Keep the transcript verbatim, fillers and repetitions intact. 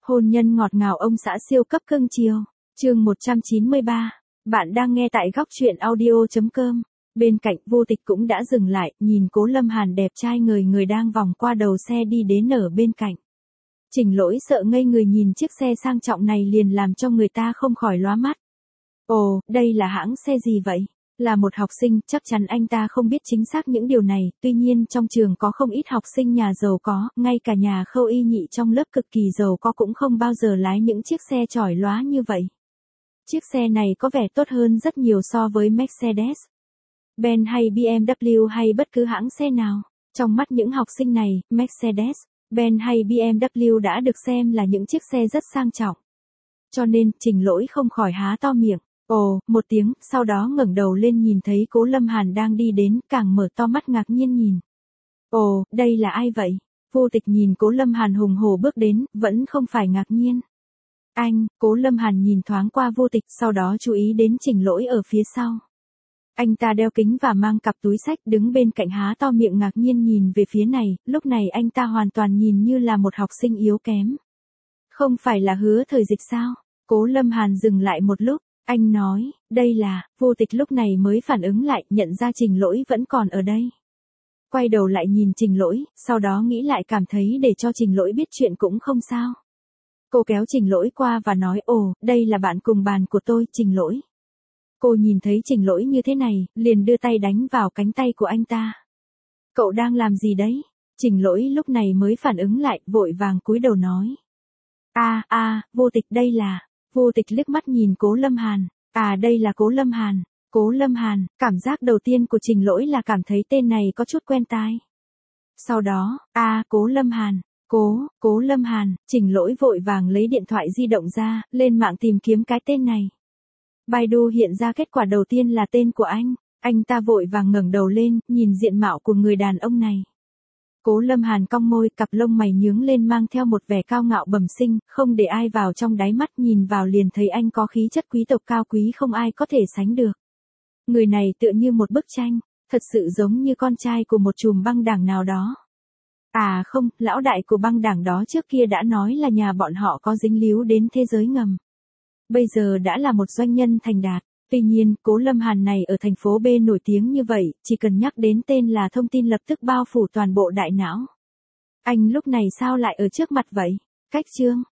Hôn nhân ngọt ngào ông xã siêu cấp cưng chiều. Chương một trăm chín mươi ba. Bạn đang nghe tại góc truyện audio chấm com. Bên cạnh Vô Tịch cũng đã dừng lại, nhìn Cố Lâm Hàn đẹp trai người người đang vòng qua đầu xe đi đến ở bên cạnh. Trình Lỗi sợ ngây người nhìn chiếc xe sang trọng này liền làm cho người ta không khỏi lóa mắt. Ồ, đây là hãng xe gì vậy? Là một học sinh, chắc chắn anh ta không biết chính xác những điều này, tuy nhiên trong trường có không ít học sinh nhà giàu có, ngay cả nhà Khâu Y Nhị trong lớp cực kỳ giàu có cũng không bao giờ lái những chiếc xe chỏi lóa như vậy. Chiếc xe này có vẻ tốt hơn rất nhiều so với Mercedes, Benz hay bê em vê hay bất cứ hãng xe nào. Trong mắt những học sinh này, Mercedes, Benz hay bê em vê đã được xem là những chiếc xe rất sang trọng. Cho nên, Trình Lỗi không khỏi há to miệng. Ồ, một tiếng, sau đó ngẩng đầu lên nhìn thấy Cố Lâm Hàn đang đi đến, càng mở to mắt ngạc nhiên nhìn. Ồ, đây là ai vậy? Vô Tịch nhìn Cố Lâm Hàn hùng hổ bước đến, vẫn không phải ngạc nhiên. Anh, Cố Lâm Hàn nhìn thoáng qua Vô Tịch, sau đó chú ý đến Trình Lỗi ở phía sau. Anh ta đeo kính và mang cặp túi xách đứng bên cạnh há to miệng ngạc nhiên nhìn về phía này, lúc này anh ta hoàn toàn nhìn như là một học sinh yếu kém. Không phải là Hứa Thời Dịch sao? Cố Lâm Hàn dừng lại một lúc. Anh nói, đây là, Vô Tịch lúc này mới phản ứng lại, nhận ra Trình Lỗi vẫn còn ở đây. Quay đầu lại nhìn Trình Lỗi, sau đó nghĩ lại cảm thấy để cho Trình Lỗi biết chuyện cũng không sao. Cô kéo Trình Lỗi qua và nói, ồ, đây là bạn cùng bàn của tôi, Trình Lỗi. Cô nhìn thấy Trình Lỗi như thế này, liền đưa tay đánh vào cánh tay của anh ta. Cậu đang làm gì đấy? Trình Lỗi lúc này mới phản ứng lại, vội vàng cúi đầu nói. A a, Vô Tịch đây là... Vô Tịch liếc mắt nhìn Cố Lâm Hàn. À đây là Cố Lâm Hàn. Cố Lâm Hàn, cảm giác đầu tiên của Trình Lỗi là cảm thấy tên này có chút quen tai. Sau đó, à Cố Lâm Hàn. Cố, Cố Lâm Hàn, Trình Lỗi vội vàng lấy điện thoại di động ra, lên mạng tìm kiếm cái tên này. Baidu hiện ra kết quả đầu tiên là tên của anh. Anh ta vội vàng ngẩng đầu lên, nhìn diện mạo của người đàn ông này. Cố Lâm Hàn cong môi, cặp lông mày nhướng lên mang theo một vẻ cao ngạo bẩm sinh, không để ai vào trong đáy mắt, nhìn vào liền thấy anh có khí chất quý tộc cao quý không ai có thể sánh được. Người này tựa như một bức tranh, thật sự giống như con trai của một chùm băng đảng nào đó. À không, lão đại của băng đảng đó trước kia đã nói là nhà bọn họ có dính líu đến thế giới ngầm. Bây giờ đã là một doanh nhân thành đạt. Tuy nhiên, Cố Lâm Hàn này ở thành phố B nổi tiếng như vậy, chỉ cần nhắc đến tên là thông tin lập tức bao phủ toàn bộ đại não. Anh lúc này sao lại ở trước mặt vậy? Cách chương.